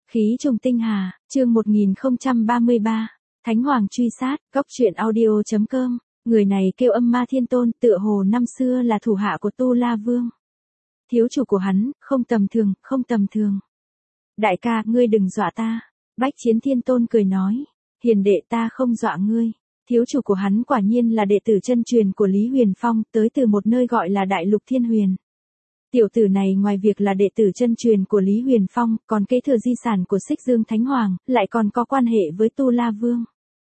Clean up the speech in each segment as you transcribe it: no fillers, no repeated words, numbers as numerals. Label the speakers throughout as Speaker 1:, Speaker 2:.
Speaker 1: Khí trùng tinh hà, chương 1033, Thánh Hoàng truy sát, góc truyện audio.com, người này kêu Âm Ma Thiên Tôn, tựa hồ năm xưa là thủ hạ của Tu La Vương. Thiếu chủ của hắn, không tầm thường, không tầm thường. Đại ca, ngươi đừng dọa ta. Bách Chiến Thiên Tôn cười nói, hiền đệ ta không dọa ngươi. Thiếu chủ của hắn quả nhiên là đệ tử chân truyền của Lý Huyền Phong, tới từ một nơi gọi là Đại Lục Thiên Huyền. Tiểu tử này ngoài việc là đệ tử chân truyền của Lý Huyền Phong, còn kế thừa di sản của Xích Dương Thánh Hoàng, lại còn có quan hệ với Tu La Vương.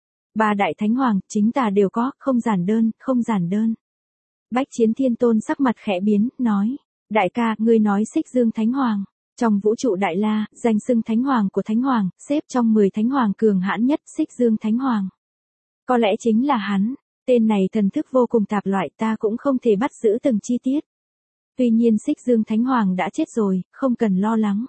Speaker 1: Ba đại Thánh Hoàng, chính tà đều có, không giản đơn, không giản đơn. Bách Chiến Thiên Tôn sắc mặt khẽ biến, nói, đại ca, ngươi nói Xích Dương Thánh Hoàng. Trong vũ trụ Đại La, danh xưng Thánh Hoàng của Thánh Hoàng, xếp trong 10 Thánh Hoàng cường hãn nhất, Xích Dương Thánh Hoàng. Có lẽ chính là hắn, tên này thần thức vô cùng tạp loại, ta cũng không thể bắt giữ từng chi tiết. Tuy nhiên Xích Dương Thánh Hoàng đã chết rồi, không cần lo lắng.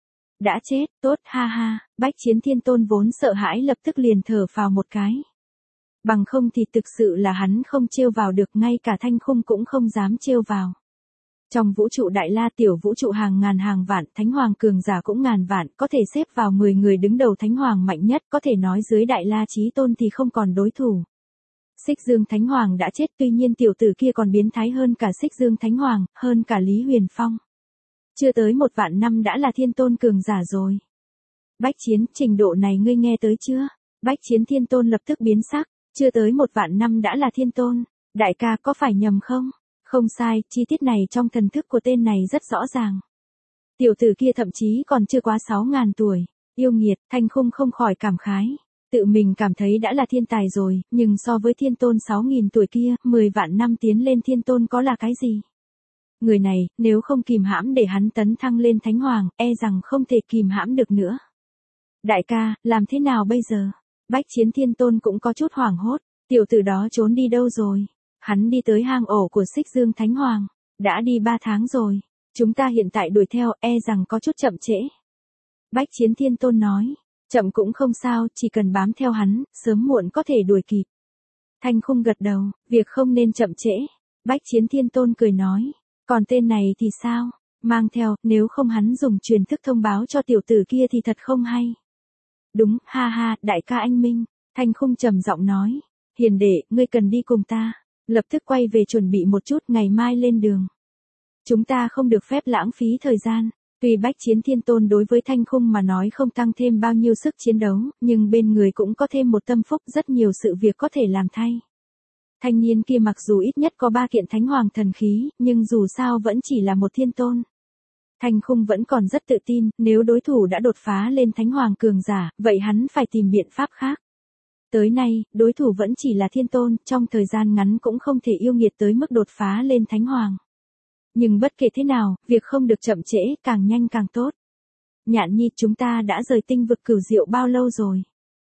Speaker 1: Đã chết, tốt, ha ha, Bách Chiến Thiên Tôn vốn sợ hãi lập tức liền thở phào một cái. Bằng không thì thực sự là hắn không trêu vào được, ngay cả Thanh Khung cũng không dám trêu vào. Trong vũ trụ Đại La, tiểu vũ trụ hàng ngàn hàng vạn, Thánh Hoàng cường giả cũng ngàn vạn, có thể xếp vào 10 người đứng đầu Thánh Hoàng mạnh nhất, có thể nói dưới Đại La Chí Tôn thì không còn đối thủ. Xích Dương Thánh Hoàng đã chết, tuy nhiên tiểu tử kia còn biến thái hơn cả Xích Dương Thánh Hoàng, hơn cả Lý Huyền Phong. Chưa tới 1 vạn năm đã là Thiên Tôn cường giả rồi. Bách Chiến, trình độ này ngươi nghe tới chưa? Bách Chiến Thiên Tôn lập tức biến sắc, chưa tới 1 vạn năm đã là Thiên Tôn. Đại ca có phải nhầm không? Không sai, chi tiết này trong thần thức của tên này rất rõ ràng. Tiểu tử kia thậm chí còn chưa quá 6.000 tuổi. Yêu nghiệt, Thanh Khung không khỏi cảm khái. Tự mình cảm thấy đã là thiên tài rồi, nhưng so với Thiên Tôn 6.000 tuổi kia, 10 vạn năm tiến lên Thiên Tôn có là cái gì? Người này, nếu không kìm hãm để hắn tấn thăng lên Thánh Hoàng, e rằng không thể kìm hãm được nữa. Đại ca, làm thế nào bây giờ? Bách Chiến Thiên Tôn cũng có chút hoảng hốt, tiểu tử đó trốn đi đâu rồi? Hắn đi tới hang ổ của Xích Dương Thánh Hoàng, đã đi 3 tháng rồi, chúng ta hiện tại đuổi theo, e rằng có chút chậm trễ. Bách Chiến Thiên Tôn nói, chậm cũng không sao, chỉ cần bám theo hắn, sớm muộn có thể đuổi kịp. Thanh Khung gật đầu, việc không nên chậm trễ. Bách Chiến Thiên Tôn cười nói, còn tên này thì sao? Mang theo, nếu không hắn dùng truyền thức thông báo cho tiểu tử kia thì thật không hay. Đúng, ha ha, đại ca anh minh. Thanh Khung trầm giọng nói, hiền đệ, ngươi cần đi cùng ta. Lập tức quay về chuẩn bị một chút, ngày mai lên đường. Chúng ta không được phép lãng phí thời gian. Tuy Bách Chiến Thiên Tôn đối với Thanh Khung mà nói không tăng thêm bao nhiêu sức chiến đấu, nhưng bên người cũng có thêm một tâm phúc, rất nhiều sự việc có thể làm thay. Thanh niên kia mặc dù ít nhất có 3 kiện Thánh Hoàng thần khí, nhưng dù sao vẫn chỉ là một Thiên Tôn. Thanh Khung vẫn còn rất tự tin, nếu đối thủ đã đột phá lên Thánh Hoàng cường giả, vậy hắn phải tìm biện pháp khác. Tới nay, đối thủ vẫn chỉ là Thiên Tôn, trong thời gian ngắn cũng không thể yêu nghiệt tới mức đột phá lên Thánh Hoàng. Nhưng bất kể thế nào, việc không được chậm trễ, càng nhanh càng tốt. Nhạn Nhi, chúng ta đã rời tinh vực Cửu Diệu bao lâu rồi?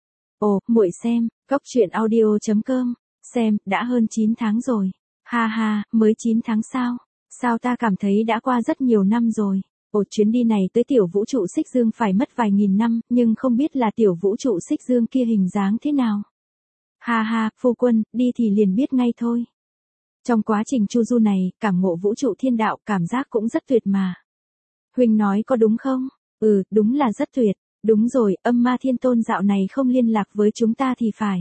Speaker 1: Ồ, muội xem, góc truyện audio.com, xem, đã hơn 9 tháng rồi. Ha ha, mới 9 tháng sao? Sao ta cảm thấy đã qua rất nhiều năm rồi. Ồ, chuyến đi này tới tiểu vũ trụ Xích Dương phải mất vài nghìn năm, nhưng không biết là tiểu vũ trụ Xích Dương kia hình dáng thế nào. Ha ha, phu quân, đi thì liền biết ngay thôi. Trong quá trình chu du này, cảm ngộ vũ trụ thiên đạo, cảm giác cũng rất tuyệt mà. Huynh nói có đúng không? Ừ, đúng là rất tuyệt. Đúng rồi, Âm Ma Thiên Tôn dạo này không liên lạc với chúng ta thì phải.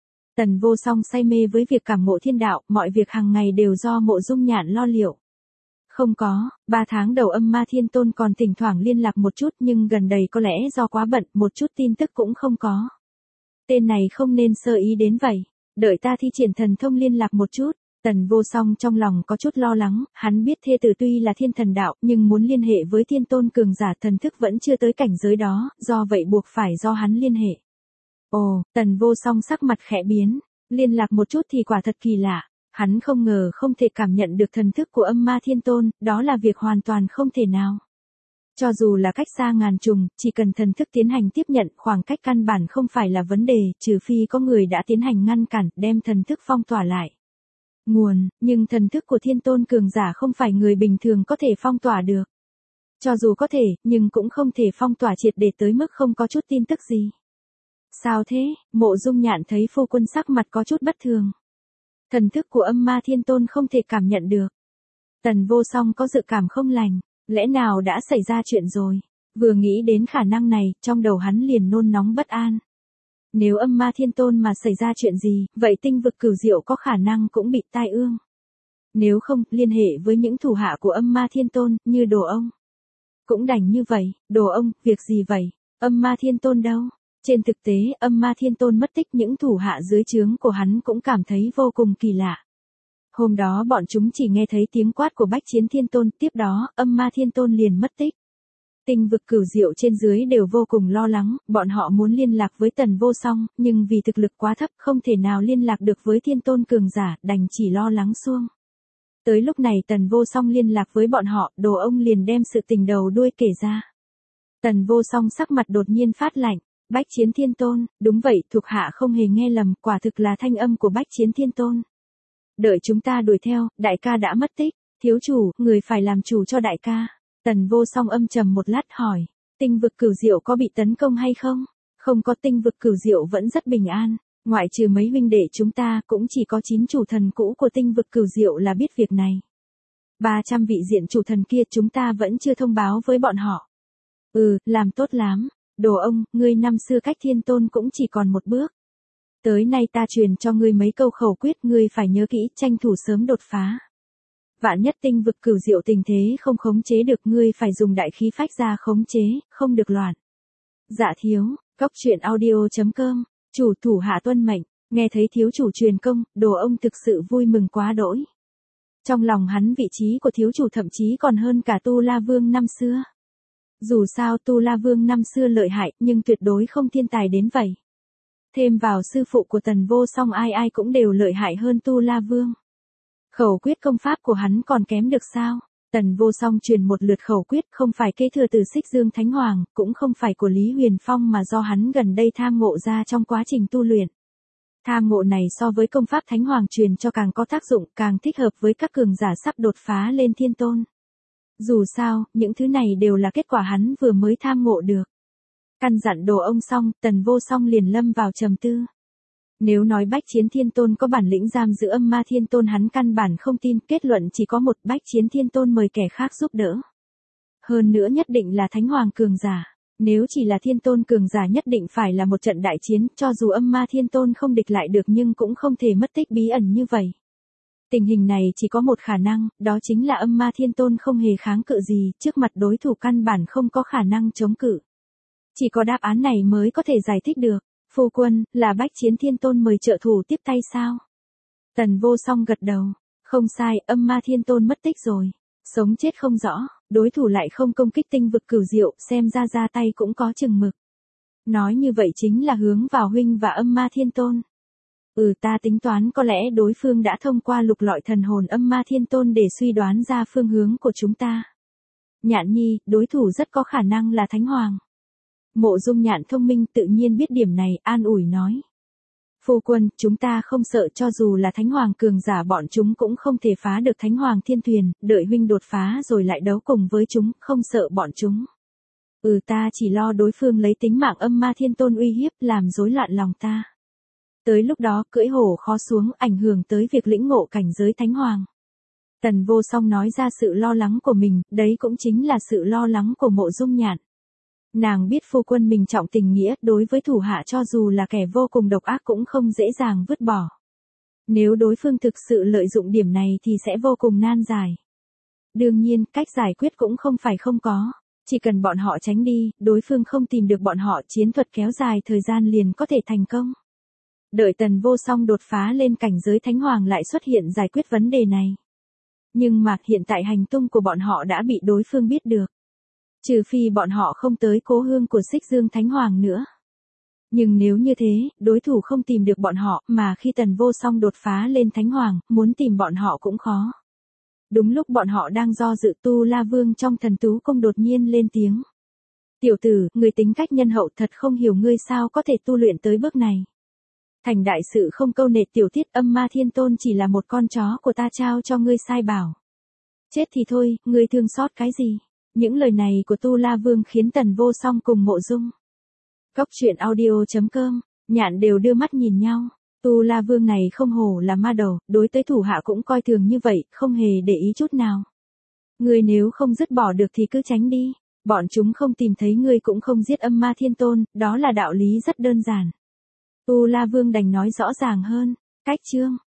Speaker 1: Tần Vô Song say mê với việc cảm ngộ thiên đạo, mọi việc hàng ngày đều do Mộ Dung Nhạn lo liệu. Không có, 3 tháng đầu Âm Ma Thiên Tôn còn thỉnh thoảng liên lạc một chút, nhưng gần đây có lẽ do quá bận, một chút tin tức cũng không có. Tên này không nên sơ ý đến vậy, đợi ta thi triển thần thông liên lạc một chút. Tần Vô Song trong lòng có chút lo lắng, hắn biết thê tử tuy là thiên thần đạo, nhưng muốn liên hệ với Thiên Tôn cường giả thần thức vẫn chưa tới cảnh giới đó, do vậy buộc phải do hắn liên hệ. Ồ, Tần Vô Song sắc mặt khẽ biến, liên lạc một chút thì quả thật kỳ lạ. Hắn không ngờ không thể cảm nhận được thần thức của Âm Ma Thiên Tôn, đó là việc hoàn toàn không thể nào. Cho dù là cách xa ngàn trùng, chỉ cần thần thức tiến hành tiếp nhận, khoảng cách căn bản không phải là vấn đề, trừ phi có người đã tiến hành ngăn cản, đem thần thức phong tỏa lại. Nhưng thần thức của Thiên Tôn cường giả không phải người bình thường có thể phong tỏa được. Cho dù có thể, nhưng cũng không thể phong tỏa triệt để tới mức không có chút tin tức gì. Sao thế? Mộ Dung Nhạn thấy phu quân sắc mặt có chút bất thường. Thần thức của Âm Ma Thiên Tôn không thể cảm nhận được. Tần Vô Song có dự cảm không lành, lẽ nào đã xảy ra chuyện rồi? Vừa nghĩ đến khả năng này, trong đầu hắn liền nôn nóng bất an. Nếu Âm Ma Thiên Tôn mà xảy ra chuyện gì, vậy tinh vực Cửu Diệu có khả năng cũng bị tai ương. Nếu không, liên hệ với những thủ hạ của Âm Ma Thiên Tôn, như Đồ Ông. Cũng đành như vậy, Đồ Ông, việc gì vậy? Âm Ma Thiên Tôn đâu? Trên thực tế, Âm Ma Thiên Tôn mất tích, những thủ hạ dưới trướng của hắn cũng cảm thấy vô cùng kỳ lạ. Hôm đó bọn chúng chỉ nghe thấy tiếng quát của Bách Chiến Thiên Tôn, tiếp đó, Âm Ma Thiên Tôn liền mất tích. Tinh vực Cửu Diệu trên dưới đều vô cùng lo lắng, bọn họ muốn liên lạc với Tần Vô Song, nhưng vì thực lực quá thấp không thể nào liên lạc được với Thiên Tôn cường giả, đành chỉ lo lắng suông. Tới lúc này Tần Vô Song liên lạc với bọn họ, Đồ Ông liền đem sự tình đầu đuôi kể ra. Tần Vô Song sắc mặt đột nhiên phát lạnh, Bách Chiến Thiên Tôn, đúng vậy, thuộc hạ không hề nghe lầm, quả thực là thanh âm của Bách Chiến Thiên Tôn. Đợi chúng ta đuổi theo, đại ca đã mất tích, thiếu chủ, người phải làm chủ cho đại ca. Tần Vô Song âm trầm một lát hỏi, tinh vực Cửu Diệu có bị tấn công hay không? Không có, tinh vực Cửu Diệu vẫn rất bình an, ngoại trừ mấy huynh đệ chúng ta cũng chỉ có 9 chủ thần cũ của tinh vực Cửu Diệu là biết việc này. 300 vị diện chủ thần kia chúng ta vẫn chưa thông báo với bọn họ. Làm tốt lắm, Đồ Ông, ngươi năm xưa cách Thiên Tôn cũng chỉ còn một bước. Tới nay ta truyền cho ngươi mấy câu khẩu quyết, ngươi phải nhớ kỹ, tranh thủ sớm đột phá. Vạn nhất tinh vực Cửu Diệu tình thế không khống chế được, ngươi phải dùng đại khí phách ra khống chế, không được loạn. Dạ thiếu, Cóc Truyện Audio.com, chủ thủ hạ tuân mệnh, nghe thấy thiếu chủ truyền công, Đồ Ông thực sự vui mừng quá đỗi. Trong lòng hắn vị trí của thiếu chủ thậm chí còn hơn cả Tu La Vương năm xưa. Dù sao Tu La Vương năm xưa lợi hại, nhưng tuyệt đối không thiên tài đến vậy. Thêm vào sư phụ của Tần Vô Song, ai ai cũng đều lợi hại hơn Tu La Vương. Khẩu quyết công pháp của hắn còn kém được sao? Tần Vô Song truyền một lượt khẩu quyết, không phải kế thừa từ Xích Dương Thánh Hoàng, cũng không phải của Lý Huyền Phong mà do hắn gần đây tham ngộ ra trong quá trình tu luyện. Tham ngộ này so với công pháp Thánh Hoàng truyền cho càng có tác dụng, càng thích hợp với các cường giả sắp đột phá lên Thiên Tôn. Dù sao, những thứ này đều là kết quả hắn vừa mới tham ngộ được. Căn dặn Đồ Ông xong, Tần Vô Song liền lâm vào trầm tư. Nếu nói Bách Chiến Thiên Tôn có bản lĩnh giam giữ Âm Ma Thiên Tôn, hắn căn bản không tin, kết luận chỉ có một, Bách Chiến Thiên Tôn mời kẻ khác giúp đỡ. Hơn nữa nhất định là Thánh Hoàng cường giả, nếu chỉ là Thiên Tôn cường giả nhất định phải là một trận đại chiến, cho dù Âm Ma Thiên Tôn không địch lại được nhưng cũng không thể mất tích bí ẩn như vậy. Tình hình này chỉ có một khả năng, đó chính là Âm Ma Thiên Tôn không hề kháng cự gì, trước mặt đối thủ căn bản không có khả năng chống cự. Chỉ có đáp án này mới có thể giải thích được. Phu quân, là Bách Chiến Thiên Tôn mời trợ thủ tiếp tay sao? Tần Vô Song gật đầu. Không sai, Âm Ma Thiên Tôn mất tích rồi. Sống chết không rõ, đối thủ lại không công kích tinh vực Cửu Diệu, xem ra tay cũng có chừng mực. Nói như vậy chính là hướng vào huynh và Âm Ma Thiên Tôn. Ta tính toán có lẽ đối phương đã thông qua lục lọi thần hồn Âm Ma Thiên Tôn để suy đoán ra phương hướng của chúng ta. Nhạn nhi, đối thủ rất có khả năng là Thánh Hoàng. Mộ Dung Nhạn thông minh tự nhiên biết điểm này, an ủi nói. Phu quân, chúng ta không sợ, cho dù là Thánh Hoàng cường giả bọn chúng cũng không thể phá được Thánh Hoàng Thiên Thuyền, đợi huynh đột phá rồi lại đấu cùng với chúng, không sợ bọn chúng. Ta chỉ lo đối phương lấy tính mạng Âm Ma Thiên Tôn uy hiếp, làm rối loạn lòng ta. Tới lúc đó cưỡi hổ khó xuống, ảnh hưởng tới việc lĩnh ngộ cảnh giới Thánh Hoàng. Tần Vô Song nói ra sự lo lắng của mình, đấy cũng chính là sự lo lắng của Mộ Dung Nhạn. Nàng biết phu quân mình trọng tình nghĩa, đối với thủ hạ cho dù là kẻ vô cùng độc ác cũng không dễ dàng vứt bỏ. Nếu đối phương thực sự lợi dụng điểm này thì sẽ vô cùng nan giải. Đương nhiên, cách giải quyết cũng không phải không có. Chỉ cần bọn họ tránh đi, đối phương không tìm được bọn họ, chiến thuật kéo dài thời gian liền có thể thành công. Đợi Tần Vô Song đột phá lên cảnh giới Thánh Hoàng lại xuất hiện giải quyết vấn đề này. Nhưng mà hiện tại hành tung của bọn họ đã bị đối phương biết được. Trừ phi bọn họ không tới cố hương của Xích Dương Thánh Hoàng nữa. Nhưng nếu như thế, đối thủ không tìm được bọn họ, mà khi Tần Vô Song đột phá lên Thánh Hoàng, muốn tìm bọn họ cũng khó. Đúng lúc bọn họ đang do dự, Tu La Vương trong Thần Tú Cung đột nhiên lên tiếng. Tiểu tử, người tính cách nhân hậu, thật không hiểu ngươi sao có thể tu luyện tới bước này. Thành đại sự không câu nệ tiểu tiết, Âm Ma Thiên Tôn chỉ là một con chó của ta trao cho ngươi sai bảo. Chết thì thôi, ngươi thương xót cái gì? Những lời này của Tu La Vương khiến Tần Vô Song cùng Mộ Dung. Cóc Truyện Audio.com, Nhạn đều đưa mắt nhìn nhau. Tu La Vương này không hổ là ma đầu, đối tới thủ hạ cũng coi thường như vậy, không hề để ý chút nào. Ngươi nếu không dứt bỏ được thì cứ tránh đi. Bọn chúng không tìm thấy ngươi cũng không giết âm ma thiên tôn, đó là đạo lý rất đơn giản. Tu La Vương đành nói rõ ràng hơn. Cách chương.